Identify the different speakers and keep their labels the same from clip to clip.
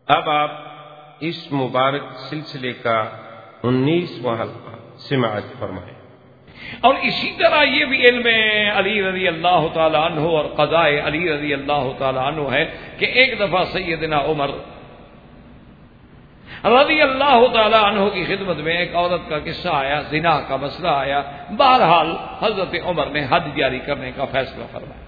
Speaker 1: اب آپ اس مبارک سلسلے کا 19واں حلقہ سماعت فرمائیں۔
Speaker 2: اور اسی طرح یہ بھی علم علی رضی اللہ تعالی عنہ اور قضاء علی رضی اللہ تعالی عنہ ہے کہ ایک دفعہ سیدنا عمر رضی اللہ تعالی عنہ کی خدمت میں ایک عورت کا قصہ آیا، زنا کا مسئلہ آیا۔ بہرحال حضرت عمر نے حد جاری کرنے کا فیصلہ فرمایا۔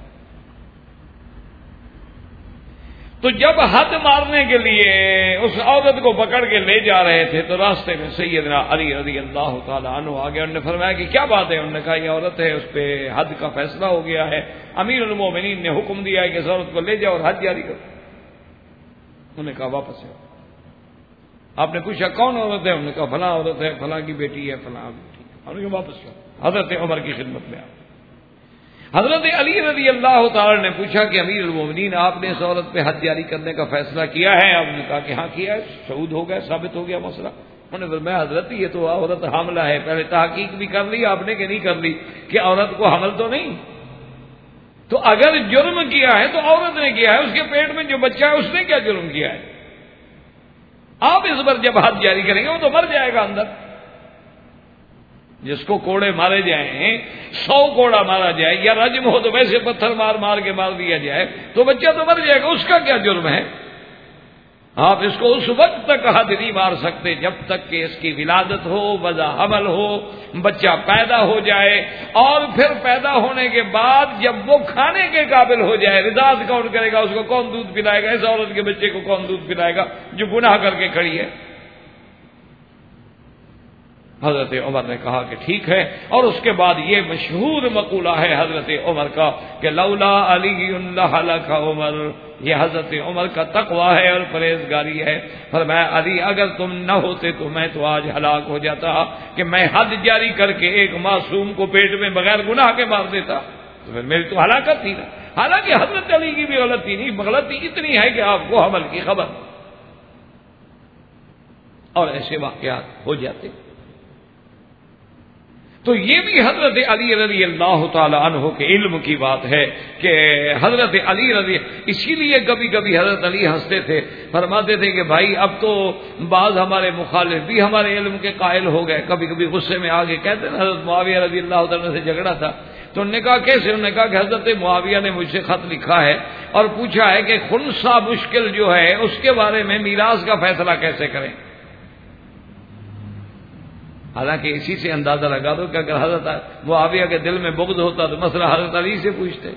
Speaker 2: تو جب حد مارنے کے لیے اس عورت کو پکڑ کے لے جا رہے تھے تو راستے میں سیدنا علی رضی اللہ تعالی عنہ آگے، انہوں نے فرمایا کہ کیا بات ہے؟ انہوں نے کہا یہ عورت ہے، اس پہ حد کا فیصلہ ہو گیا ہے، امیر المومنین نے حکم دیا ہے کہ اس عورت کو لے جاؤ اور حد جاری کرو۔ انہوں نے کہا واپس ہے۔ آپ نے پوچھا کون عورت ہے؟ انہوں نے کہا فلاں عورت ہے، فلاں کی بیٹی ہے، فلاں بیٹی ہے۔ انہوں نے کہا واپس کرو۔ حضرت عمر کی خدمت میں آپ حضرت علی رضی اللہ تعالی نے پوچھا کہ امیر المومنین آپ نے اس عورت پہ حد جاری کرنے کا فیصلہ کیا ہے؟ آپ نے کہا کہ ہاں کیا ہے، شہود ہو گیا، ثابت ہو گیا مسئلہ۔ انہوں نے فرمایا حضرت یہ تو عورت حاملہ ہے، پہلے تحقیق بھی کر لی آپ نے کہ نہیں کر لی کہ عورت کو حمل تو نہیں؟ تو اگر جرم کیا ہے تو عورت نے کیا ہے، اس کے پیٹ میں جو بچہ ہے اس نے کیا جرم کیا ہے؟ آپ اس پر جب حد جاری کریں گے وہ تو مر جائے گا اندر۔ جس کو کوڑے مارے جائیں، 100 کوڑا مارا جائے یا رجم ہو تو ویسے پتھر مار مار کے مار دیا جائے تو بچہ تو مر جائے گا، اس کا کیا جرم ہے؟ آپ اس کو اس وقت تک حد نہیں مار سکتے جب تک کہ اس کی ولادت ہو، وضع حمل ہو، بچہ پیدا ہو جائے، اور پھر پیدا ہونے کے بعد جب وہ کھانے کے قابل ہو جائے، رضاعت کون کرے گا؟ اس کو کون دودھ پلائے گا؟ اس عورت کے بچے کو کون دودھ پلائے گا جو گناہ کر کے کھڑی ہے؟ حضرت عمر نے کہا کہ ٹھیک ہے، اور اس کے بعد یہ مشہور مقولہ ہے حضرت عمر کا کہ لولا علی لہلک عمر، یہ حضرت عمر کا تقویٰ ہے اور پرہیزگاری ہے۔ فرمایا علی اگر تم نہ ہوتے تو میں تو آج ہلاک ہو جاتا کہ میں حد جاری کر کے ایک معصوم کو پیٹ میں بغیر گناہ کے مار دیتا، تو پھر میری تو ہلاکت تھی نا۔ حالانکہ حضرت علی کی بھی غلطی نہیں، غلطی اتنی ہے کہ آپ کو حمل کی خبر، اور ایسے واقعات ہو جاتے۔ تو یہ بھی حضرت علی رضی اللہ تعالی عنہ کے علم کی بات ہے کہ حضرت علی رضی، اسی لیے کبھی کبھی حضرت علی ہنستے تھے، فرماتے تھے کہ بھائی اب تو بعض ہمارے مخالف بھی ہمارے علم کے قائل ہو گئے، کبھی کبھی غصے میں آگے کہتے ہیں حضرت معاویہ رضی اللہ تعالیٰ سے جھگڑا تھا تو انہوں نے کہا کیسے؟ انہوں نے کہا کہ حضرت معاویہ نے مجھ سے خط لکھا ہے اور پوچھا ہے کہ خنثی مشکل جو ہے اس کے بارے میں میراث کا فیصلہ کیسے کریں۔ حالانکہ اسی سے اندازہ لگا دو کہ اگر حضرت معاویہ کے دل میں بغض ہوتا تو مسئلہ حضرت علی سے پوچھتے۔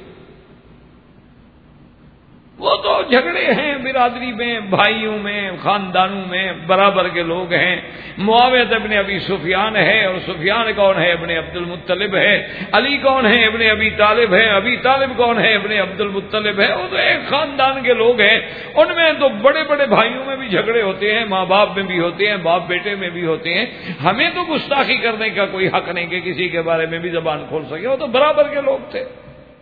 Speaker 2: وہ تو جھگڑے ہیں برادری میں، بھائیوں میں، خاندانوں میں، برابر کے لوگ ہیں۔ معاویہ ابن ابی سفیان ہے، اور سفیان کون ہے؟ ابن عبد المطلب ہے۔ علی کون ہے؟ ابن ابی طالب ہے۔ ابی طالب کون ہے؟ ابن عبد المطلب ہے۔ وہ تو ایک خاندان کے لوگ ہیں، ان میں تو بڑے بڑے بھائیوں میں بھی جھگڑے ہوتے ہیں، ماں باپ میں بھی ہوتے ہیں، باپ بیٹے میں بھی ہوتے ہیں۔ ہمیں تو گستاخی کرنے کا کوئی حق نہیں کہ کسی کے بارے میں بھی زبان کھول سکے، وہ تو برابر کے لوگ تھے۔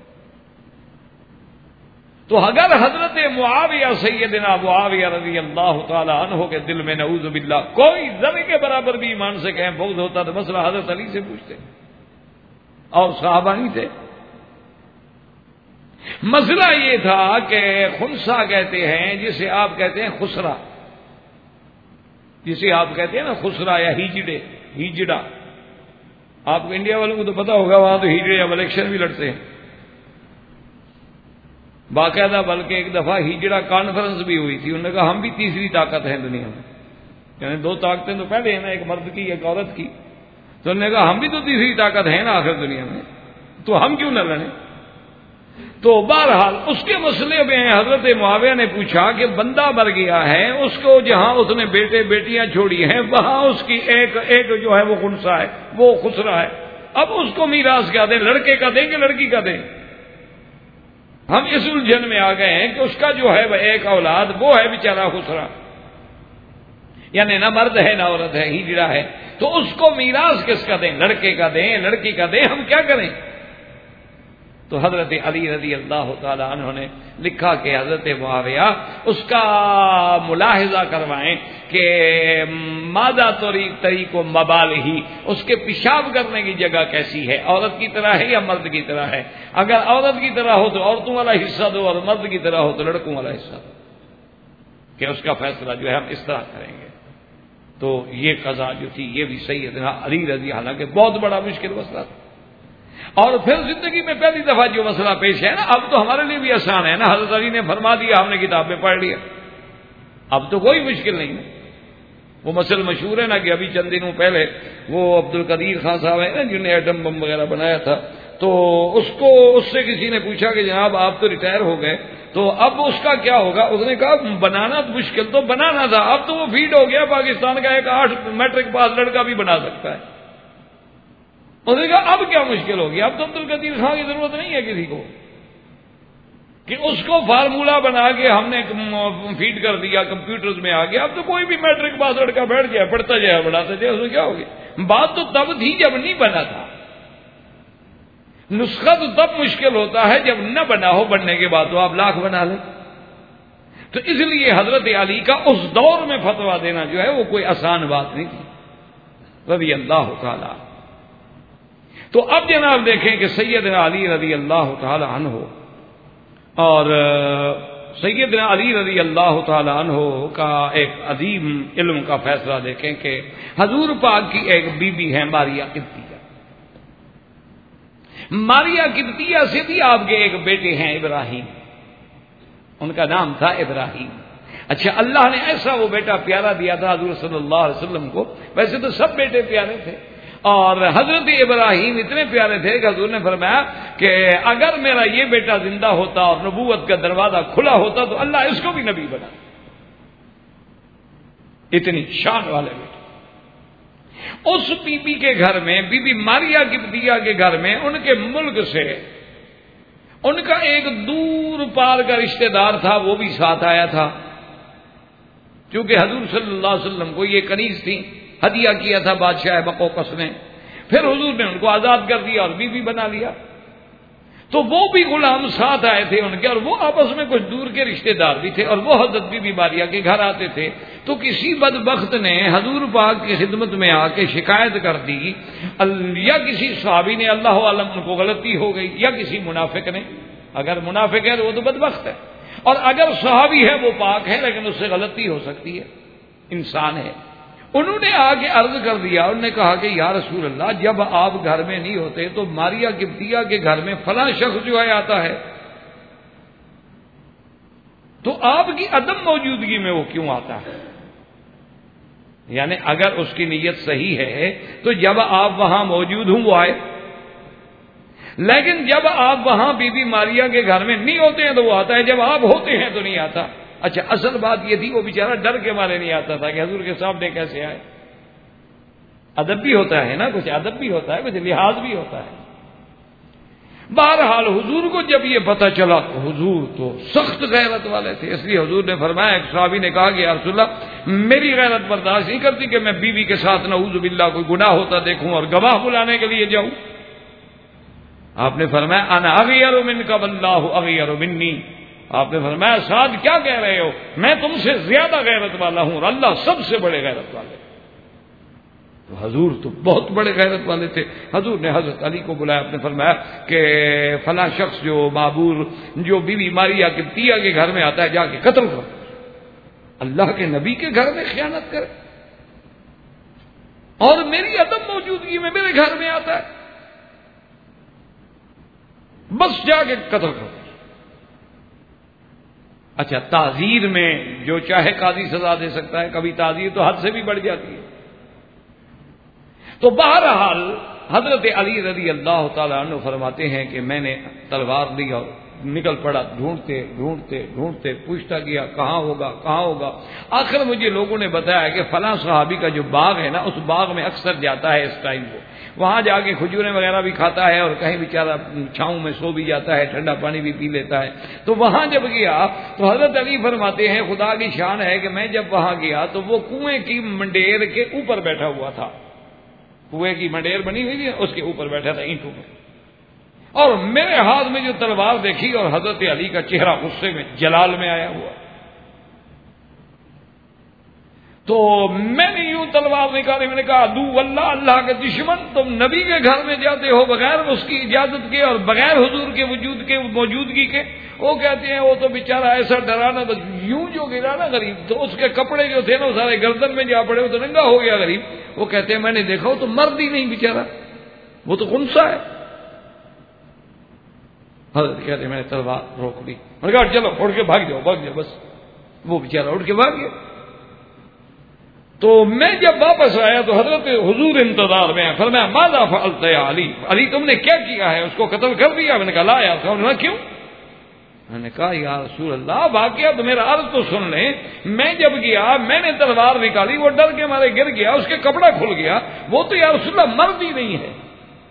Speaker 2: تو اگر حضرت معاویہ سیدنا معاویہ رضی اللہ تعالی عنہ کے دل میں نعوذ باللہ کوئی ذرے کے برابر بھی ایمان سے کہیں بغض ہوتا تو مسئلہ حضرت علی سے پوچھتے، اور صحابہ نہیں تھے۔ مسئلہ یہ تھا کہ خنثی کہتے ہیں جسے آپ کہتے ہیں خسرا، جسے آپ کہتے ہیں نا خسرا یا ہیجڑا۔ آپ کو انڈیا والوں کو تو پتا ہوگا، وہاں تو ہیجڑے یا الیکشن بھی لڑتے ہیں باقاعدہ، بلکہ ایک دفعہ ہیجڑا کانفرنس بھی ہوئی تھی، انہوں نے کہا ہم بھی تیسری طاقت ہیں دنیا میں، یعنی 2 طاقتیں تو پہلے ہیں نا، ایک مرد کی ایک عورت کی، تو انہوں نے کہا ہم بھی تو تیسری طاقت ہیں نا آخر دنیا میں، تو ہم کیوں نہ لڑیں۔ تو بہرحال اس کے مسئلے میں حضرت معاویہ نے پوچھا کہ بندہ مر گیا ہے، اس کو جہاں اس نے بیٹے بیٹیاں چھوڑی ہیں وہاں اس کی ایک جو ہے وہ خنثی ہے، وہ خسرا ہے، اب اس کو میراث کیا دیں؟ لڑکے کا دیں کہ لڑکی کا دیں؟ ہم اس الجھن میں آ گئے ہیں کہ اس کا جو ہے وہ ایک اولاد وہ ہے بیچارہ خسرا، یعنی نہ مرد ہے نہ عورت ہے، ہیجڑا ہے، تو اس کو میراث کس کا دیں؟ لڑکے کا دیں لڑکی کا دیں؟ ہم کیا کریں؟ تو حضرت علی رضی اللہ تعالی عنہ نے لکھا کہ حضرت معاویہ اس کا ملاحظہ کروائیں کہ مادہ طریق و مبالغی، اس کے پیشاب کرنے کی جگہ کیسی ہے، عورت کی طرح ہے یا مرد کی طرح ہے؟ اگر عورت کی طرح ہو تو عورتوں والا حصہ دو، اور مرد کی طرح ہو تو لڑکوں والا حصہ دو۔ کہ اس کا فیصلہ جو ہے ہم اس طرح کریں گے. تو یہ قضا جو تھی یہ بھی سیدنا علی رضی، حالانکہ بہت بڑا مشکل مسئلہ تھا. اور پھر زندگی میں پہلی دفعہ جو مسئلہ پیش ہے نا، اب تو ہمارے لیے بھی آسان ہے نا، حضرت علی نے فرما دیا، ہم نے کتاب میں پڑھ لیا، اب تو کوئی مشکل نہیں ہے. وہ مسئلہ مشہور ہے نا کہ ابھی چند دنوں پہلے وہ عبد القدیر خان صاحب ہیں نا جنہوں نے ایٹم بم وغیرہ بنایا تھا، تو اس سے کسی نے پوچھا کہ جناب آپ تو ریٹائر ہو گئے، تو اب اس کا کیا ہوگا؟ اس نے کہا بنانا مشکل تو بنانا تھا، اب تو وہ فیڈ ہو گیا، پاکستان کا ایک 8 میٹرک پاس لڑکا بھی بنا سکتا ہے. اس نے کہا اب کیا مشکل ہوگی؟ اب تو عبد القدیر خان کی ضرورت نہیں ہے کسی کو کہ اس کو فارمولہ بنا کے ہم نے فیڈ کر دیا کمپیوٹرز میں آ گیا، اب تو کوئی بھی میٹرک پاس لڑکا بیٹھ جائے، پڑھتا جائے، بڑھاتا جائے، اس میں کیا ہوگی؟ بات تو تب تھی جب نہیں بنا تھا. نسخہ تو تب مشکل ہوتا ہے جب نہ بنا ہو، بننے کے بعد تو آپ لاکھ بنا لیں. تو اس لیے حضرت علی کا اس دور میں فتویٰ دینا جو ہے وہ کوئی آسان بات نہیں تھی رضی اللہ تعالی. تو اب جناب دیکھیں کہ سیدنا علی رضی اللہ تعالی عنہ اور سیدنا علی رضی اللہ تعالی عنہ کا ایک عظیم علم کا فیصلہ دیکھیں کہ حضور پاک کی ایک بی بی ہے ماریہ قبطیہ. ماریہ قبطیہ سے بھی آپ کے ایک بیٹے ہیں ابراہیم، ان کا نام تھا ابراہیم. اچھا، اللہ نے ایسا وہ بیٹا پیارا دیا تھا حضور صلی اللہ علیہ وسلم کو. ویسے تو سب بیٹے پیارے تھے، اور حضرت ابراہیم اتنے پیارے تھے کہ حضور نے فرمایا کہ اگر میرا یہ بیٹا زندہ ہوتا اور نبوت کا دروازہ کھلا ہوتا تو اللہ اس کو بھی نبی بنا. اتنی شان والے بیٹے. اس بی بی کے گھر میں، بی بی ماریہ قبطیہ کے گھر میں، ان کے ملک سے ان کا ایک دور پار کا رشتہ دار تھا، وہ بھی ساتھ آیا تھا. چونکہ حضور صلی اللہ علیہ وسلم کو یہ کنیز تھی، ہدیہ کیا تھا بادشاہ بقوقس نے، پھر حضور نے ان کو آزاد کر دیا اور بیوی بنا لیا. تو وہ بھی غلام ساتھ آئے تھے ان کے، اور وہ آپس میں کچھ دور کے رشتہ دار بھی تھے، اور وہ حضرت بی بی ماریہ کے گھر آتے تھے. تو کسی بدبخت نے حضور پاک کی خدمت میں آ کے شکایت کر دی، یا کسی صحابی نے، اللہ عالم ان کو غلطی ہو گئی، یا کسی منافق نے. اگر منافق ہے تو وہ تو بدبخت ہے، اور اگر صحابی ہے وہ پاک ہے، لیکن اس سے غلطی ہو سکتی ہے، انسان ہے. انہوں نے آگے عرض کر دیا، انہوں نے کہا کہ یا رسول اللہ، جب آپ گھر میں نہیں ہوتے تو ماریہ قبطیہ کے گھر میں فلاں شخص جو ہے آتا ہے، تو آپ کی عدم موجودگی میں وہ کیوں آتا ہے؟ یعنی اگر اس کی نیت صحیح ہے تو جب آپ وہاں موجود ہوں وہ آئے، لیکن جب آپ وہاں بی بی ماریہ کے گھر میں نہیں ہوتے ہیں تو وہ آتا ہے، جب آپ ہوتے ہیں تو نہیں آتا. اچھا، اصل بات یہ تھی وہ بیچارہ ڈر کے مارے نہیں آتا تھا کہ حضور کے سامنے کیسے آئے. ادب بھی ہوتا ہے نا، کچھ ادب بھی ہوتا ہے، کچھ لحاظ بھی ہوتا ہے. بہرحال حضور کو جب یہ پتہ چلا تو حضور تو سخت غیرت والے تھے، اس لیے حضور نے فرمایا، ایک صحابی نے کہا کہ یا رسول اللہ، میری غیرت برداشت نہیں کرتی کہ میں بیوی کے ساتھ نعوذ باللہ کوئی گناہ ہوتا دیکھوں اور گواہ بلانے کے لیے جاؤں. آپ نے فرمایا انا اغیر منک واللہ اغیر منی. آپ نے فرمایا سعد کیا کہہ رہے ہو، میں تم سے زیادہ غیرت والا ہوں اور اللہ سب سے بڑے غیرت والے. تو حضور تو بہت بڑے غیرت والے تھے. حضور نے حضرت علی کو بلایا، آپ نے فرمایا کہ فلاں شخص جو معبور جو بی بی ماریہ قبطیہ کے گھر میں آتا ہے جا کے قتل کرو. اللہ کے نبی کے گھر میں خیانت کرے اور میری عدم موجودگی میں میرے گھر میں آتا ہے، بس جا کے قتل کرو. اچھا، تعزیر میں جو چاہے قاضی سزا دے سکتا ہے، کبھی تعزیر تو حد سے بھی بڑھ جاتی ہے. تو بہرحال حضرت علی رضی اللہ تعالیٰ عنہ فرماتے ہیں کہ میں نے تلوار لی اور نکل پڑا، ڈھونڈتے ڈھونڈتے ڈھونڈتے پوچھتا گیا کہاں ہوگا کہاں ہوگا. آخر مجھے لوگوں نے بتایا کہ فلاں صحابی کا جو باغ ہے نا، اس باغ میں اکثر جاتا ہے اس ٹائم کو، وہاں جا کے کھجوریں وغیرہ بھی کھاتا ہے اور کہیں بیچارہ چھاؤں میں سو بھی جاتا ہے، ٹھنڈا پانی بھی پی لیتا ہے. تو وہاں جب گیا تو حضرت علی فرماتے ہیں خدا کی شان ہے کہ میں جب وہاں گیا تو وہ کنویں کی منڈیر کے اوپر بیٹھا ہوا تھا. کنویں کی منڈیر بنی ہوئی ہے، اس کے اوپر بیٹھا تھا اینٹوں میں، اور میرے ہاتھ میں جو تلوار دیکھی اور حضرت علی کا چہرہ غصے میں جلال میں آیا ہوا. تو میں نے یوں تلوار نکالی، میں نے کہا عدو اللہ، اللہ کے دشمن، تم نبی کے گھر میں جاتے ہو بغیر اس کی اجازت کے اور بغیر حضور کے موجودگی کے؟ وہ کہتے ہیں وہ تو بیچارہ ایسا ڈرانا، بس یوں جو گرا نا غریب، تو اس کے کپڑے جو تھے نا وہ سارے گردن میں جا پڑے، وہ تو ننگا ہو گیا غریب۔ وہ کہتے ہیں میں نے دیکھا وہ تو مرد ہی نہیں بیچارہ، وہ تو خنثی ہے۔ حضرت کہتے ہیں میں نے تلوار روک دی، میں نے کہا چلو اڑ کے بھاگ جاؤ بس۔ وہ بیچارہ اڑ کے بھاگ گیا۔ تو میں جب واپس آیا تو حضرت حضور انتظار میں فرمایا ماذا فعلت یا علی، علی تم نے کیا کیا ہے، اس کو قتل کر دیا؟ میں نے کہا لا یا رسول اللہ، کیوں؟ میں نے کہا یا رسول اللہ واقعہ تو میرا عرض تو سن لیں، میں جب گیا میں نے تلوار نکالی، وہ ڈر کے مارے گر گیا، اس کے کپڑا کھل گیا، وہ تو یا رسول اللہ مرد ہی نہیں ہے،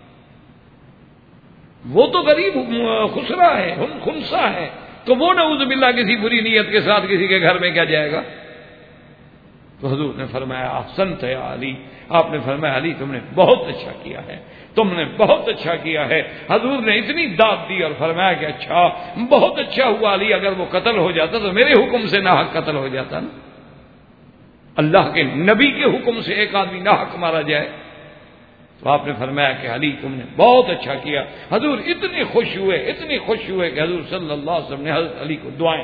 Speaker 2: وہ تو غریب خسرا ہے، خنثی ہے، تو وہ نعوذ باللہ کسی بری نیت کے ساتھ کسی کے گھر میں کیا جائے گا؟ تو حضور نے فرمایا احسنت یا علی، آپ نے فرمایا علی تم نے بہت اچھا کیا ہے، تم نے بہت اچھا کیا ہے۔ حضور نے اتنی داد دی اور فرمایا کہ اچھا بہت اچھا ہوا علی، اگر وہ قتل ہو جاتا تو میرے حکم سے ناحق قتل ہو جاتا نا، اللہ کے نبی کے حکم سے ایک آدمی ناحق مارا جائے۔ تو آپ نے فرمایا کہ علی تم نے بہت اچھا کیا۔ حضور اتنے خوش ہوئے کہ حضور صلی اللہ علیہ وسلم نے حضرت علی کو دعائیں،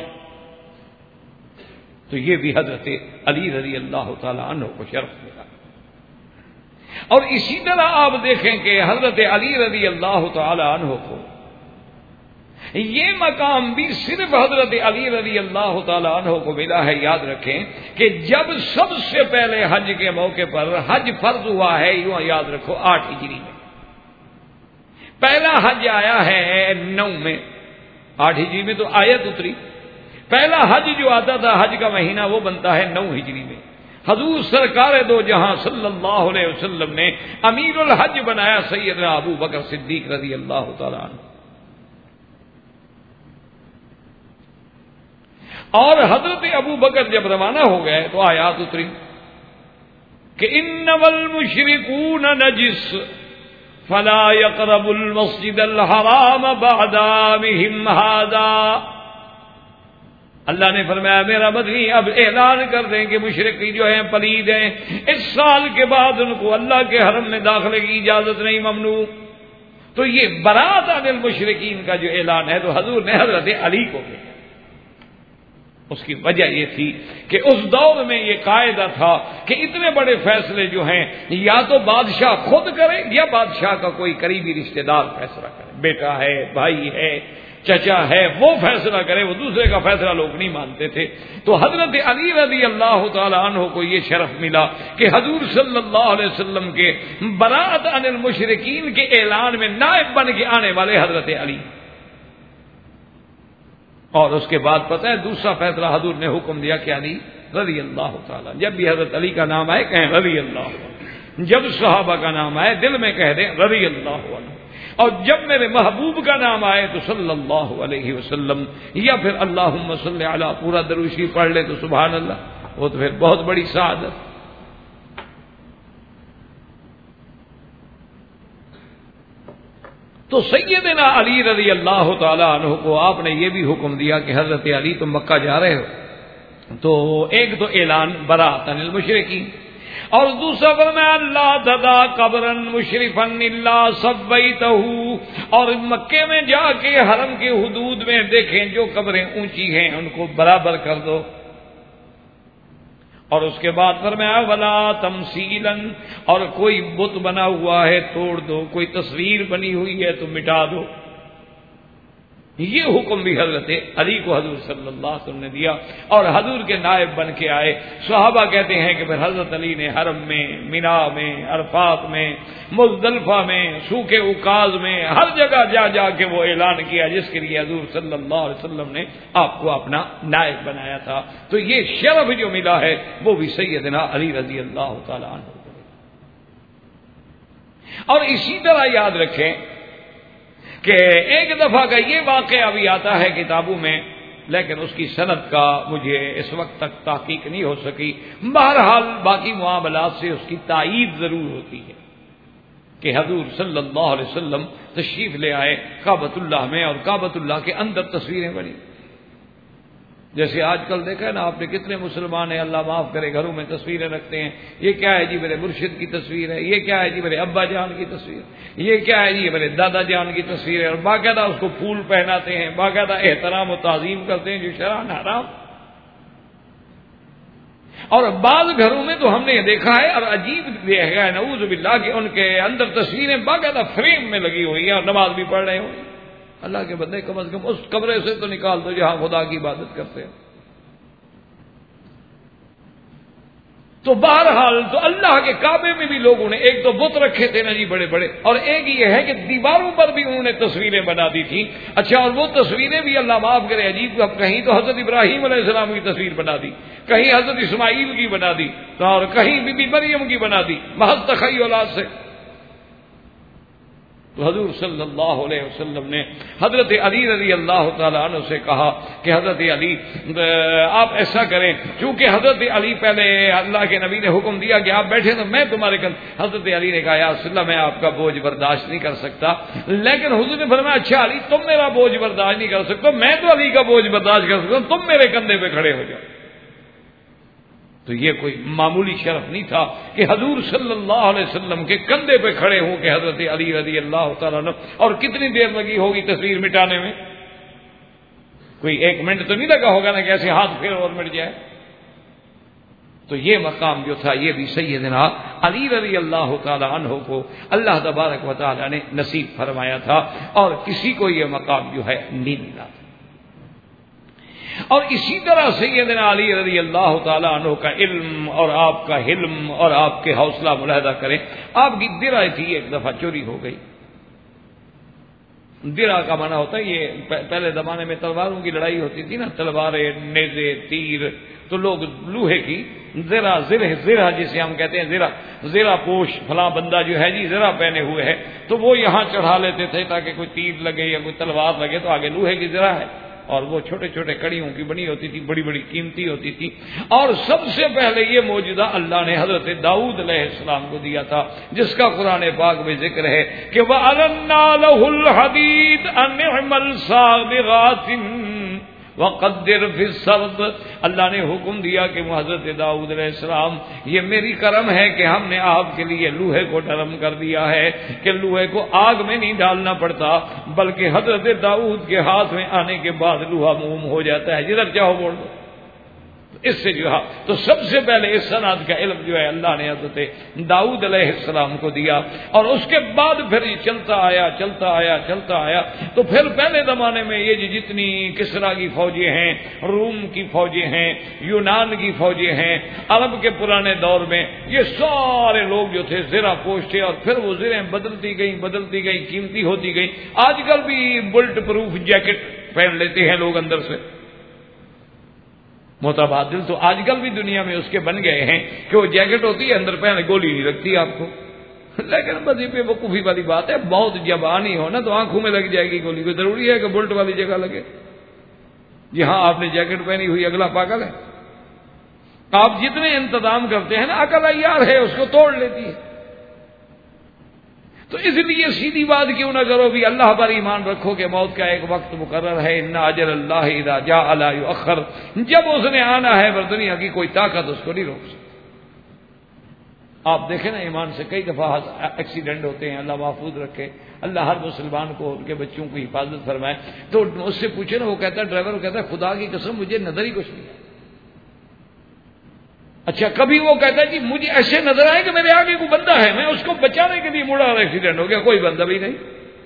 Speaker 2: تو یہ بھی حضرت علی رضی اللہ تعالی عنہ کو شرف ملا۔ اور اسی طرح آپ دیکھیں کہ حضرت علی رضی اللہ تعالی عنہ کو یہ مقام بھی صرف حضرت علی رضی اللہ تعالی عنہ کو ملا ہے۔ یاد رکھیں کہ جب سب سے پہلے حج کے موقع پر حج فرض ہوا ہے، یوں یاد رکھو 8 ہجری میں، پہلا حج آیا ہے 9 میں، 8 ہجری میں تو آیت اتری، پہلا حج جو آتا تھا حج کا مہینہ وہ بنتا ہے 9 ہجری میں۔ حضور سرکار دو جہاں صلی اللہ علیہ وسلم نے امیر الحج بنایا سیدنا ابو بکر صدیق رضی اللہ تعالی عنہ، اور حضرت ابو بکر جب روانہ ہو گئے تو آیات اتری کہ انما المشرکون نجس فلا يقربوا المسجد الحرام بعد عامهم هذا۔ اللہ نے فرمایا میرا مدنی اب اعلان کر دیں کہ مشرکی جو ہیں پلید ہیں، اس سال کے بعد ان کو اللہ کے حرم میں داخلے کی اجازت نہیں، ممنوع۔ تو یہ برات عن المشرکین کا جو اعلان ہے تو حضور نے حضرت علی کو کیا۔ اس کی وجہ یہ تھی کہ اس دور میں یہ قاعدہ تھا کہ اتنے بڑے فیصلے جو ہیں یا تو بادشاہ خود کرے یا بادشاہ کا کوئی قریبی رشتہ دار فیصلہ کرے، بیٹا ہے، بھائی ہے، چچا ہے، وہ فیصلہ کرے، وہ دوسرے کا فیصلہ لوگ نہیں مانتے تھے۔ تو حضرت علی رضی اللہ تعالی عنہ کو یہ شرف ملا کہ حضور صلی اللہ علیہ وسلم کے برات عن المشرکین کے اعلان میں نائب بن کے آنے والے حضرت علی۔ اور اس کے بعد پتہ ہے دوسرا فیصلہ حضور نے حکم دیا کہ علی رضی اللہ تعالی، جب بھی حضرت علی کا نام آئے کہیں رضی اللہ عنہ، جب صحابہ کا نام آئے دل میں کہہ دیں رضی اللہ عنہ، اور جب میرے محبوب کا نام آئے تو صلی اللہ علیہ وسلم، یا پھر اللہم صلی علی پورا درود شریف پڑھ لے تو سبحان اللہ، وہ تو پھر بہت بڑی سعادت۔ تو سیدنا علی رضی اللہ تعالی عنہ کو آپ نے یہ بھی حکم دیا کہ حضرت علی تم مکہ جا رہے ہو، تو ایک تو اعلان برات عن المشرکین، اور دوسرا فرمایا اللہ تدا قبرا مشرفا الا سویتہ، اور مکے میں جا کے حرم کے حدود میں دیکھیں جو قبریں اونچی ہیں ان کو برابر کر دو، اور اس کے بعد فرمایا ولا تمثیلا، اور کوئی بت بنا ہوا ہے توڑ دو، کوئی تصویر بنی ہوئی ہے تو مٹا دو۔ یہ حکم بھی حضرت علی کو حضور صلی اللہ علیہ وسلم نے دیا اور حضور کے نائب بن کے آئے۔ صحابہ کہتے ہیں کہ پھر حضرت علی نے حرم میں، مینا میں، عرفات میں، مزدلفہ میں، سوق عکاظ میں، ہر جگہ جا جا کے وہ اعلان کیا جس کے لیے حضور صلی اللہ علیہ وسلم نے آپ کو اپنا نائب بنایا تھا۔ تو یہ شرف جو ملا ہے وہ بھی سیدنا علی رضی اللہ تعالی عنہ کو۔ اور اسی طرح یاد رکھیں کہ ایک دفعہ کا یہ واقعہ بھی آتا ہے کتابوں میں، لیکن اس کی سند کا مجھے اس وقت تک تحقیق نہیں ہو سکی، بہرحال باقی معاملات سے اس کی تائید ضرور ہوتی ہے کہ حضور صلی اللہ علیہ وسلم تشریف لے آئے کعبۃ اللہ میں، اور کعبۃ اللہ کے اندر تصویریں بنی، جیسے آج کل دیکھا ہے نا آپ نے، کتنے مسلمان ہیں اللہ معاف کرے گھروں میں تصویریں رکھتے ہیں. یہ کیا ہے جی؟ میرے مرشد کی تصویر ہے. یہ کیا ہے جی؟ میرے ابا جان کی تصویر. یہ کیا ہے جی؟ میرے دادا جان کی تصویر ہے. اور باقاعدہ اس کو پھول پہناتے ہیں، باقاعدہ احترام و تعظیم کرتے ہیں، جو شرعاً حرام. اور بعض گھروں میں تو ہم نے یہ دیکھا ہے، اور عجیب یہ ہے نعوذ باللہ کہ ان کے اندر تصویریں باقاعدہ فریم میں لگی ہوئی ہیں اور نماز بھی پڑھ رہے ہوئے. اللہ کے بندے، کم از کم اس کمرے سے تو نکال دو جہاں خدا کی عبادت کرتے ہیں. تو بہرحال تو اللہ کے کعبے میں بھی لوگوں نے ایک تو بت رکھے تھے نا جی بڑے بڑے، اور ایک یہ ہے کہ دیواروں پر بھی انہوں نے تصویریں بنا دی تھیں. اچھا، اور وہ تصویریں بھی اللہ معاف کرے عجیب، اب کہیں تو حضرت ابراہیم علیہ السلام کی تصویر بنا دی، کہیں حضرت اسماعیل کی بنا دی، اور کہیں بی بی مریم کی بنا دی، محض تخیلات سے. تو حضور صلی اللہ علیہ وسلم نے حضرت علی رضی اللہ تعالیٰ عنہ سے کہا کہ حضرت علی آپ ایسا کریں، چونکہ حضرت علی پہلے اللہ کے نبی نے حکم دیا کہ آپ بیٹھے تو میں تمہارے حضرت علی نے کہا یا رسول اللہ میں آپ کا بوجھ برداشت نہیں کر سکتا. لیکن حضور نے فرمایا اچھا علی تم میرا بوجھ برداشت نہیں کر سکتے، میں تو علی کا بوجھ برداشت کر سکتا ہوں، تم میرے کندھے پہ کھڑے ہو جاؤ. تو یہ کوئی معمولی شرف نہیں تھا کہ حضور صلی اللہ علیہ وسلم کے کندھے پہ کھڑے ہوں کہ حضرت علی رضی اللہ تعالیٰ عنہ. اور کتنی دیر لگی ہوگی تصویر مٹانے میں؟ کوئی 1 منٹ تو نہیں لگا ہوگا نا کہ ایسے ہاتھ پھیر اور مٹ جائے. تو یہ مقام جو تھا یہ بھی سیدنا علی رضی اللہ تعالیٰ عنہ کو اللہ تبارک و تعالیٰ نے نصیب فرمایا تھا، اور کسی کو یہ مقام جو ہے نہیں ملا. اور اسی طرح سیدنا علی رضی اللہ تعالیٰ عنہ کا علم اور آپ کا حلم اور آپ کے حوصلہ ملاحظہ کریں. آپ کی درع تھی ایک دفعہ چوری ہو گئی. درع کا معنی ہوتا ہے یہ پہلے زمانے میں تلواروں کی لڑائی ہوتی تھی نا، تلواریں، نیزے، تیر، تو لوگ لوہے کی زرہ جسے ہم کہتے ہیں زرہ پوش فلاں بندہ جو ہے جی زرہ پہنے ہوئے ہے، تو وہ یہاں چڑھا لیتے تھے تاکہ کوئی تیر لگے یا کوئی تلوار لگے تو آگے لوہے کی زرہ ہے. اور وہ چھوٹے چھوٹے کڑیوں کی بنی ہوتی تھی، بڑی بڑی قیمتی ہوتی تھی. اور سب سے پہلے یہ موجودہ اللہ نے حضرت داؤد علیہ السلام کو دیا تھا، جس کا قرآن پاک میں ذکر ہے کہ وَأَلَنَّا لَهُ الْحَدِيدَ أَنْ اعْمَلْ سَابِغَاتٍ وَقَدِّرْ فِي السَّرْدِ. اللہ نے حکم دیا کہ حضرت داؤد علیہ السلام یہ میری کرم ہے کہ ہم نے آپ کے لیے لوہے کو نرم کر دیا ہے کہ لوہے کو آگ میں نہیں ڈالنا پڑتا، بلکہ حضرت داؤد کے ہاتھ میں آنے کے بعد لوہا موم ہو جاتا ہے، جدھر چاہو بول دو. اس سے جو ہے تو سب سے پہلے اس صنعت کا علم جو ہے اللہ نے حضرت داؤد علیہ السلام کو دیا. اور اس کے بعد پھر یہ چلتا آیا. تو پھر پہلے زمانے میں یہ جتنی کسرا کی فوجیں ہیں، روم کی فوجیں ہیں، یونان کی فوجیں ہیں، عرب کے پرانے دور میں یہ سارے لوگ جو تھے زرہ پوش تھے. اور پھر وہ زرہیں بدلتی گئیں، قیمتی ہوتی گئیں. آج کل بھی بلٹ پروف جیکٹ پہن لیتے ہیں لوگ اندر سے، متبادل تو آج کل بھی دنیا میں اس کے بن گئے ہیں کہ وہ جیکٹ ہوتی ہے اندر پہنے گولی نہیں لگتی آپ کو. لیکن بس یہ بیوقوفی والی بات ہے، بہت جب آنی ہو نا تو آنکھوں میں لگ جائے گی گولی. کوئی ضروری ہے کہ بلٹ والی جگہ لگے؟ جہاں آپ نے جیکٹ پہنی ہوئی اگلا پاگل ہے. آپ جتنے انتظام کرتے ہیں نا عقل عیار ہے اس کو توڑ لیتی ہے. تو اس لیے سیدھی بات کیوں نہ کرو بھی اللہ پر ایمان رکھو کہ موت کا ایک وقت مقرر ہے. ان اجل اللہ اذا جاء لا یؤخر، جب اس نے آنا ہے پر دنیا کی کوئی طاقت اس کو نہیں روک سکتی. آپ دیکھیں نا ایمان سے کئی دفعہ ایکسیڈنٹ ہوتے ہیں، اللہ محفوظ رکھے، اللہ ہر مسلمان کو ان کے بچوں کو حفاظت فرمائے. تو اس سے پوچھے نا، وہ کہتا ہے ڈرائیور کہتا ہے خدا کی قسم مجھے نظر ہی کچھ نہیں ہے. اچھا کبھی وہ کہتا ہے جی مجھے ایسے نظر آئے کہ میرے آگے کوئی بندہ ہے، میں اس کو بچانے کے لیے مڑا اور ایکسیڈنٹ ہو گیا، کوئی بندہ بھی نہیں.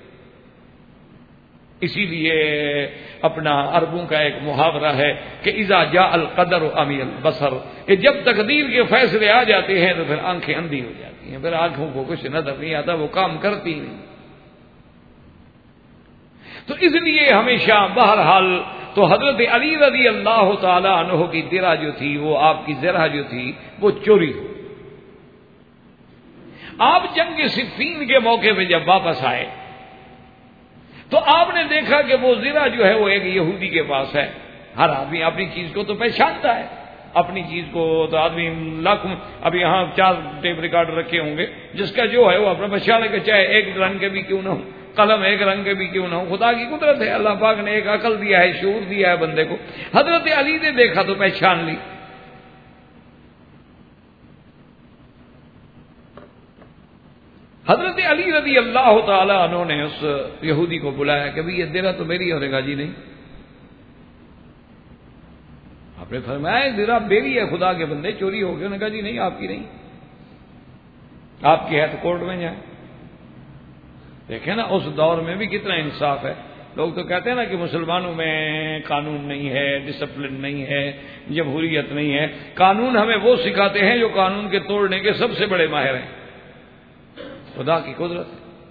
Speaker 2: اسی لیے اپنا عربوں کا ایک محاورہ ہے کہ اذا جاء القدر عمی البصر، کہ جب تقدیر کے فیصلے آ جاتے ہیں تو پھر آنکھیں اندھی ہو جاتی ہیں، پھر آنکھوں کو کچھ نظر نہیں آتا، وہ کام کرتی نہیں. تو اس لیے ہمیشہ بہرحال تو حضرت علی رضی اللہ تعالی عنہ کی درع جو تھی، وہ آپ کی زرہ جو تھی وہ چوری ہو. آپ جنگ صفین کے موقع پہ جب واپس آئے تو آپ نے دیکھا کہ وہ زرہ جو ہے وہ ایک یہودی کے پاس ہے. ہر آدمی اپنی چیز کو تو پہچانتا ہے، اپنی چیز کو تو آدمی لاکھوں، اب یہاں 4 ٹیپ ریکارڈر رکھے ہوں گے، جس کا جو ہے وہ اپنا پہچانے کے، چاہے 1 رن کے بھی کیوں نہ ہو. قلم ایک رنگ کے بھی کیوں نہ ہو، خدا کی قدرت ہے، اللہ پاک نے ایک عقل دیا ہے، شعور دیا ہے بندے کو۔ حضرت علی نے دیکھا تو پہچان لی۔ حضرت علی رضی اللہ تعالی عنہ نے اس یہودی کو بلایا کہ بھئی یہ درہ تو میری ہے، انہوں نے کہا جی نہیں۔ آپ نے فرمایا درہ میری ہے، خدا کے بندے چوری ہو گئے، انہوں نے کہا جی نہیں آپ کی نہیں، آپ کی ہے تو کورٹ میں جائیں۔ دیکھیں نا اس دور میں بھی کتنا انصاف ہے۔ لوگ تو کہتے ہیں نا کہ مسلمانوں میں قانون نہیں ہے، ڈسپلن نہیں ہے، جمہوریت نہیں ہے۔ قانون ہمیں وہ سکھاتے ہیں جو قانون کے توڑنے کے سب سے بڑے ماہر ہیں، خدا کی قدرت۔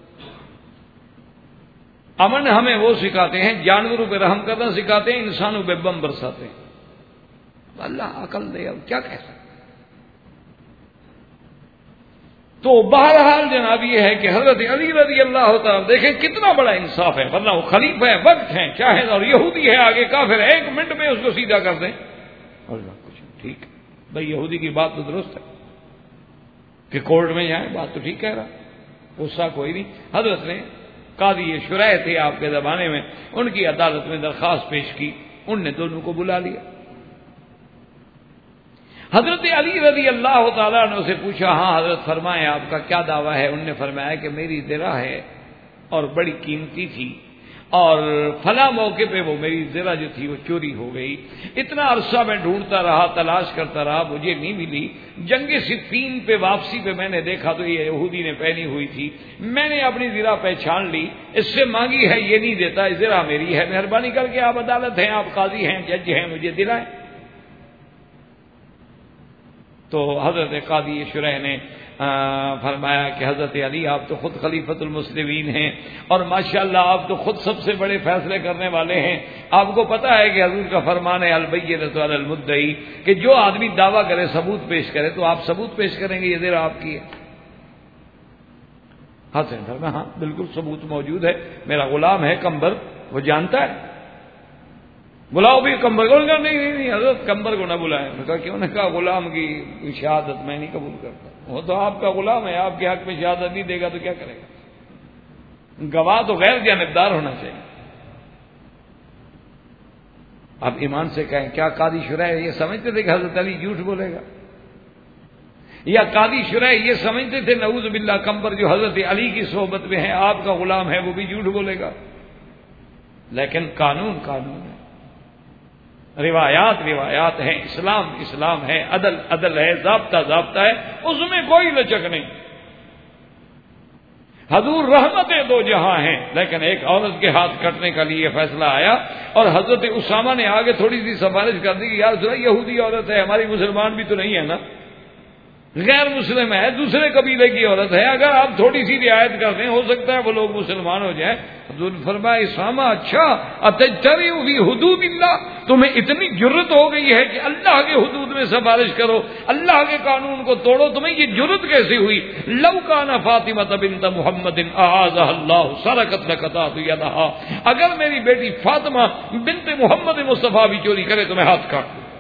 Speaker 2: امن ہمیں وہ سکھاتے ہیں، جانوروں پہ رحم کرنا سکھاتے ہیں، انسانوں پہ بم برساتے ہیں۔ اللہ عقل دے، اب کیا کہہ سکتے۔ تو بہرحال جناب یہ ہے کہ حضرت علی رضی اللہ تعالیٰ دیکھیں کتنا بڑا انصاف ہے، ورنہ وہ خلیفہ ہے، وقت ہیں چاہے، اور یہودی ہے آگے کافر ہے، 1 منٹ میں اس کو سیدھا کر دیں اور کچھ ٹھیک ہے بھائی، یہودی کی بات تو درست ہے کہ کورٹ میں جائیں، بات تو ٹھیک کہہ رہا، غصہ کوئی نہیں۔ حضرت نے قاضی شریح تھے آپ کے زمانے میں، ان کی عدالت میں درخواست پیش کی، ان نے دونوں کو بلا لیا۔ حضرت علی رضی اللہ تعالیٰ نے اسے پوچھا، ہاں حضرت فرمائیں آپ کا کیا دعویٰ ہے؟ انہوں نے فرمایا کہ میری درہ ہے اور بڑی قیمتی تھی، اور فلاں موقع پہ وہ میری درہ جو تھی وہ چوری ہو گئی، اتنا عرصہ میں ڈھونڈتا رہا، تلاش کرتا رہا، مجھے نہیں ملی۔ جنگ صفین پہ واپسی پہ میں نے دیکھا تو یہ یہودی نے پہنی ہوئی تھی، میں نے اپنی درہ پہچان لی، اس سے مانگی ہے، یہ نہیں دیتا، درہ میری ہے، مہربانی کر کے آپ عدالت ہیں، آپ قاضی ہیں، جج ہیں، مجھے دلائیں۔ تو حضرت قاضی شریح نے فرمایا کہ حضرت علی آپ تو خود خلیفۃ المسلمین ہیں، اور ماشاءاللہ آپ تو خود سب سے بڑے فیصلے کرنے والے ہیں، آپ کو پتہ ہے کہ حضور کا فرمان ہے البینۃ علی المدعی، کہ جو آدمی دعویٰ کرے ثبوت پیش کرے، تو آپ ثبوت پیش کریں گے یہ درہ آپ کی ہے؟ حسن فرمایا ہاں بالکل ثبوت موجود ہے، میرا غلام ہے کمبر، وہ جانتا ہے، بلاؤ بھی کمبر کو۔ نہیں حضرت کمبر کو نہ بلائیں۔ میں کہا کیوں؟ نے کہا غلام کی شہادت میں نہیں قبول کرتا، وہ تو آپ کا غلام ہے، آپ کے حق میں شہادت نہیں دے گا تو کیا کرے گا؟ گواہ تو غیر جانبدار ہونا چاہیے۔ اب ایمان سے کہیں، کیا قاضی شریح یہ سمجھتے تھے کہ حضرت علی جھوٹ بولے گا؟ یا قاضی شریح یہ سمجھتے تھے نعوذ باللہ کمبر جو حضرت علی کی صحبت میں ہے، آپ کا غلام ہے، وہ بھی جھوٹ بولے گا؟ لیکن قانون قانون ہے، روایات روایات ہیں، اسلام ہے، عدل ہے، ضابطہ ہے، اس میں کوئی لچک نہیں۔ حضور رحمت دو جہاں ہیں، لیکن ایک عورت کے ہاتھ کٹنے کا لیے فیصلہ آیا، اور حضرت اسامہ نے آگے تھوڑی سی سفارش کر دی کہ یار ذرا یہودی عورت ہے، ہماری مسلمان بھی تو نہیں ہے نا، غیر مسلم ہے، دوسرے قبیلے کی عورت ہے، اگر آپ تھوڑی سی رعایت کر دیں ہو سکتا ہے وہ لوگ مسلمان ہو جائیں۔ حضور نے فرمایا اسامہ اچھا اتجترئ فی حدود اللہ، تمہیں اتنی جرت ہو گئی ہے کہ اللہ کے حدود میں سفارش کرو، اللہ کے قانون کو توڑو، تمہیں یہ جرت کیسے ہوئی؟ لو کان فاطمہ بنت محمد اعاذہ اللہ سرقت لقطعت یدہا، اگر میری بیٹی فاطمہ بنت محمد مصطفیٰ بھی چوری کرے تو میں ہاتھ کاٹ دوں۔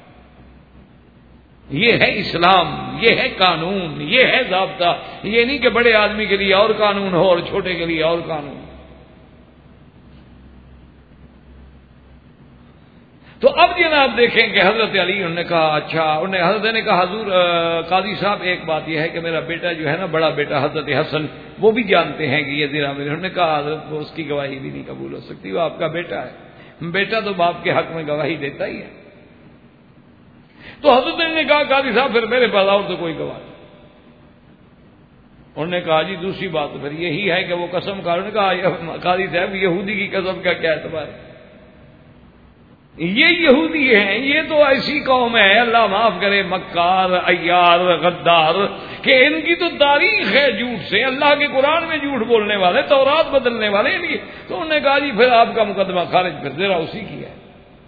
Speaker 2: یہ ہے اسلام، یہ ہے قانون، یہ ہے ضابطہ، یہ نہیں کہ بڑے آدمی کے لیے اور قانون ہو اور چھوٹے کے لیے اور قانون۔ تو اب جناب دیکھیں کہ حضرت علی انہوں نے کہا اچھا، حضرت نے کہا حضور قاضی صاحب ایک بات یہ ہے کہ میرا بیٹا جو ہے نا، بڑا بیٹا حضرت حسن، وہ بھی جانتے ہیں کہ یہ درہ میرے۔ انہوں نے کہا حضرت وہ اس کی گواہی بھی نہیں قبول ہو سکتی، وہ آپ کا بیٹا ہے، بیٹا تو باپ کے حق میں گواہی دیتا ہی ہے۔ تو حضرت نے کہا قاضی صاحب پھر میرے پاس اور تو کوئی گواہ نہیں۔ انہوں نے کہا جی دوسری بات پھر یہی ہے کہ وہ قسم کھا، انہوں نے کہا قاضی صاحب یہودی کی قسم کا کیا اعتبار ہے؟ یہ یہودی ہیں، یہ تو ایسی قوم ہے اللہ معاف کرے، مکار، عیار، غدار، کہ ان کی تو تاریخ ہے جھوٹ سے، اللہ کے قرآن میں جھوٹ بولنے والے، تورات بدلنے والے ان کی۔ تو انہوں نے کہا جی پھر آپ کا مقدمہ خارج، پھر ذرا اسی کی ہے۔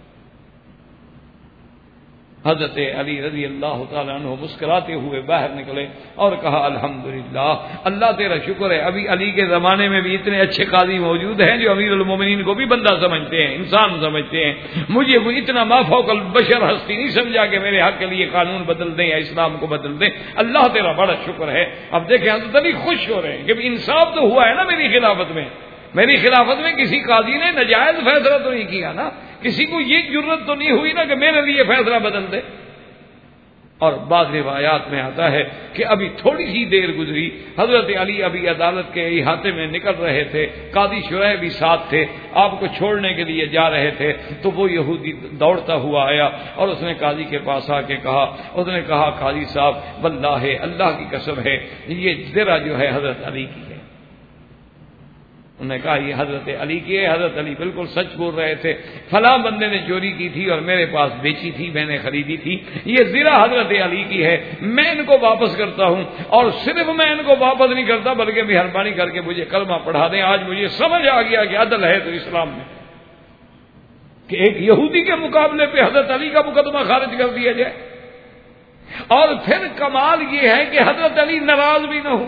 Speaker 2: حضرت علی رضی اللہ تعالیٰ عنہ مسکراتے ہوئے باہر نکلے اور کہا الحمدللہ، اللہ تیرا شکر ہے، ابھی علی کے زمانے میں بھی اتنے اچھے قاضی موجود ہیں جو امیر المومنین کو بھی بندہ سمجھتے ہیں، انسان سمجھتے ہیں، مجھے وہ اتنا ما فوق البشر ہستی نہیں سمجھا کہ میرے حق کے لیے قانون بدل دیں یا اسلام کو بدل دیں، اللہ تیرا بڑا شکر ہے۔ اب دیکھیں حضرت علی خوش ہو رہے ہیں کہ انصاف تو ہوا ہے نا میری خلافت میں، میری خلافت میں کسی قاضی نے ناجائز فیصلہ تو نہیں کیا نا، کسی کو یہ جرت تو نہیں ہوئی نا کہ میرے لیے فیصلہ بدل دے۔ اور بعض روایات میں آتا ہے کہ ابھی تھوڑی سی دیر گزری، حضرت علی ابھی عدالت کے احاطے میں نکل رہے تھے، قاضی شرح بھی ساتھ تھے، آپ کو چھوڑنے کے لیے جا رہے تھے، تو وہ یہودی دوڑتا ہوا آیا اور اس نے قاضی کے پاس آ کے کہا، اس نے کہا قاضی صاحب واللہ اللہ کی قسم ہے یہ زرہ جو ہے حضرت علی کی ہے۔ انہوں نے کہا یہ حضرت علی کی ہے۔ حضرت علی بالکل سچ بول رہے تھے، فلاں بندے نے چوری کی تھی اور میرے پاس بیچی تھی، میں نے خریدی تھی، یہ زرہ حضرت علی کی ہے، میں ان کو واپس کرتا ہوں، اور صرف میں ان کو واپس نہیں کرتا بلکہ مہربانی کر کے مجھے کلمہ پڑھا دیں۔ آج مجھے سمجھ آ گیا کہ عدل ہے تو اسلام میں کہ ایک یہودی کے مقابلے پہ حضرت علی کا مقدمہ خارج کر دیا جائے، اور پھر کمال یہ ہے کہ حضرت علی ناراض بھی نہ ہو۔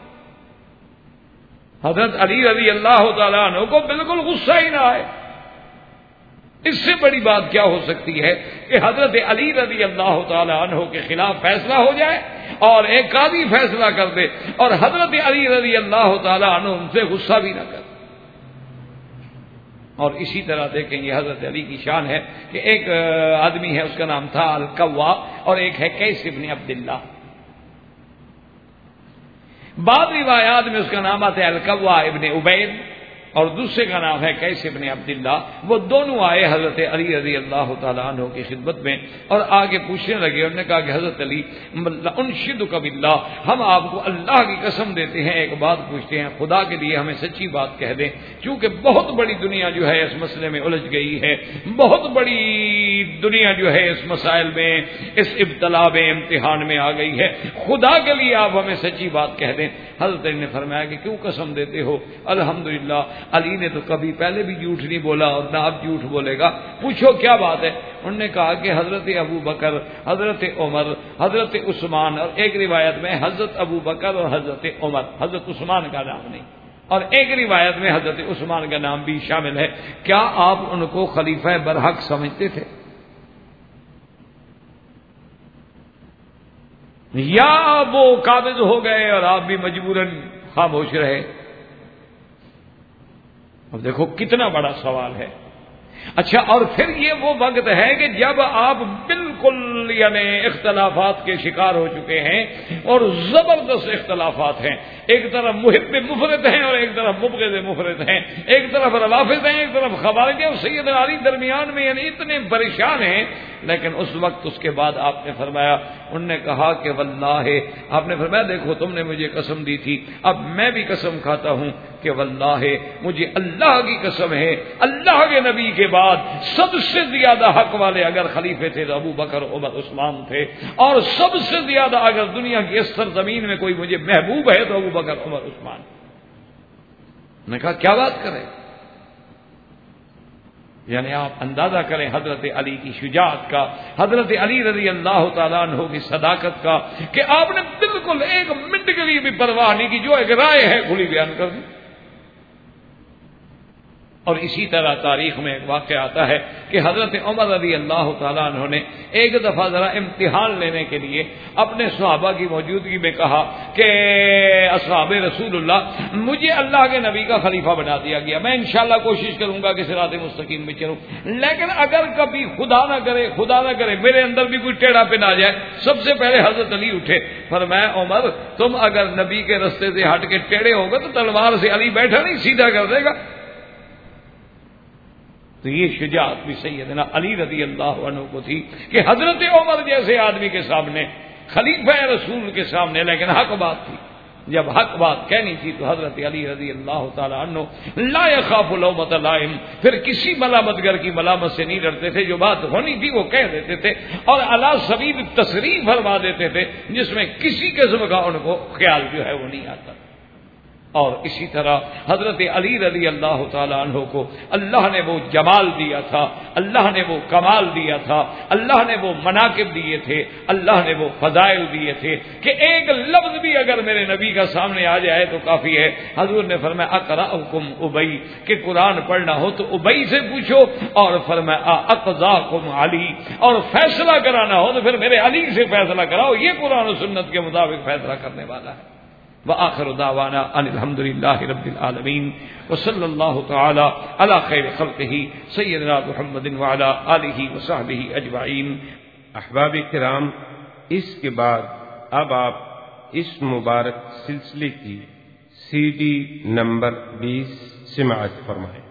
Speaker 2: حضرت علی رضی اللہ تعالیٰ عنہ کو بالکل غصہ ہی نہ آئے۔ اس سے بڑی بات کیا ہو سکتی ہے کہ حضرت علی رضی اللہ تعالیٰ عنہ کے خلاف فیصلہ ہو جائے اور ایک قاضی فیصلہ کر دے اور حضرت علی رضی اللہ تعالیٰ عنہ ان سے غصہ بھی نہ کرے۔ اور اسی طرح دیکھیں یہ حضرت علی کی شان ہے کہ ایک آدمی ہے، اس کا نام تھا القوا، اور ایک ہے قیس ابن عبداللہ۔ بعض روایات میں اس کا نام آتا ہے القوا ابن عبید اور دوسرے کا نام ہے قیس ابن عبداللہ۔ وہ دونوں آئے حضرت علی رضی اللہ تعالیٰ عنہ کی خدمت میں اور آگے پوچھنے لگے، انہوں نے کہا کہ حضرت علی انشدک باللہ، ہم آپ کو اللہ کی قسم دیتے ہیں، ایک بات پوچھتے ہیں، خدا کے لیے ہمیں سچی بات کہہ دیں، کیونکہ بہت بڑی دنیا جو ہے اس مسئلے میں الجھ گئی ہے، بہت بڑی دنیا جو ہے اس مسائل میں، اس ابتلا میں، امتحان میں آ گئی ہے، خدا کے لیے آپ ہمیں سچی بات کہہ دیں۔ حضرت علی نے فرمایا کہ کیوں قسم دیتے ہو؟ الحمدللہ علی نے تو کبھی پہلے بھی جھوٹ نہیں بولا اور نہ اب جھوٹ بولے گا، پوچھو کیا بات ہے؟ انہوں نے کہا کہ حضرت ابو بکر، حضرت عمر، حضرت عثمان، اور ایک روایت میں حضرت ابو بکر اور حضرت عمر، حضرت عثمان کا نام نہیں، اور ایک روایت میں حضرت عثمان کا نام بھی شامل ہے، کیا آپ ان کو خلیفہ برحق سمجھتے تھے یا وہ قابض ہو گئے اور آپ بھی مجبوراً خاموش رہے؟ اب دیکھو کتنا بڑا سوال ہے۔ اچھا، اور پھر یہ وہ وقت ہے کہ جب آپ بالکل یعنی اختلافات کے شکار ہو چکے ہیں اور زبردست اختلافات ہیں، ایک طرف محب مفرد ہیں اور ایک طرف مبغض مفرد ہیں، ایک طرف روافض ہیں، ایک طرف خوارج ہیں، اور سیدنا علی درمیان میں یعنی اتنے پریشان ہیں۔ لیکن اس وقت اس کے بعد آپ نے فرمایا، انہوں نے کہا کہ واللہ، آپ نے فرمایا دیکھو تم نے مجھے قسم دی تھی، اب میں بھی قسم کھاتا ہوں کہ واللہ مجھے اللہ کی قسم ہے، اللہ کے نبی کے بعد سب سے زیادہ حق والے اگر خلیفے تھے تو ابو بکر عمر عثمان تھے، اور سب سے زیادہ اگر دنیا کی اس سرزمین میں کوئی مجھے محبوب ہے تو ابو بکر عمر عثمان۔ میں کہا کیا بات کریں؟ یعنی آپ اندازہ کریں حضرت علی کی شجاعت کا، حضرت علی رضی اللہ تعالیٰ عنہ کی صداقت کا، کہ آپ نے بالکل ایک منٹ کے لیے بھی پرواہ نہیں کی، جو ایک رائے ہے کھلی بیان کر دی۔ اور اسی طرح تاریخ میں ایک واقعہ آتا ہے کہ حضرت عمر رضی اللہ تعالیٰ عنہ نے ایک دفعہ ذرا امتحان لینے کے لیے اپنے صحابہ کی موجودگی میں کہا کہ اصحاب رسول اللہ، مجھے اللہ کے نبی کا خلیفہ بنا دیا گیا، میں انشاءاللہ کوشش کروں گا کہ صراط مستقیم میں چلوں، لیکن اگر کبھی خدا نہ کرے میرے اندر بھی کوئی ٹیڑھا پن آ جائے۔ سب سے پہلے حضرت علی اٹھے، فرمایا عمر تم اگر نبی کے رستے سے ہٹ کے ٹیڑھے ہوگے تو تلوار سے علی بیٹھا نہیں سیدھا کر دے گا۔ تو یہ شجاعت بھی سیدنا علی رضی اللہ عنہ کو تھی کہ حضرت عمر جیسے آدمی کے سامنے، خلیفہ رسول کے سامنے، لیکن حق بات تھی، جب حق بات کہنی تھی تو حضرت علی رضی اللہ تعالی عنہ لا یخاف لومۃ لائم، پھر کسی ملامت گر کی ملامت سے نہیں ڈرتے تھے، جو بات ہونی تھی وہ کہہ دیتے تھے اور علی سبیل تصریح فرما دیتے تھے، جس میں کسی قسم کا ان کو خیال جو ہے وہ نہیں آتا۔ اور اسی طرح حضرت علی رضی اللہ تعالیٰ عنہ کو اللہ نے وہ جمال دیا تھا، اللہ نے وہ کمال دیا تھا، اللہ نے وہ مناقب دیے تھے، اللہ نے وہ فضائل دیے تھے کہ ایک لفظ بھی اگر میرے نبی کا سامنے آ جائے تو کافی ہے۔ حضور نے فرمایا اقرأکم ابی، کہ قرآن پڑھنا ہو تو ابی سے پوچھو، اور فرمایا اقضاکم علی، اور فیصلہ کرانا ہو تو پھر میرے علی سے فیصلہ کراؤ، یہ قرآن و سنت کے مطابق فیصلہ کرنے والا ہے۔ وآخر دعوانا ان الحمد للہ رب العالمین وصلی اللہ تعالی علی خیر خلقہ سیدنا محمد وعلی آلہ وصحبہ اجمعین۔
Speaker 1: احباب کرام، اس کے بعد اب آپ اس مبارک سلسلے کی CD نمبر 20 سماعت فرمائیں۔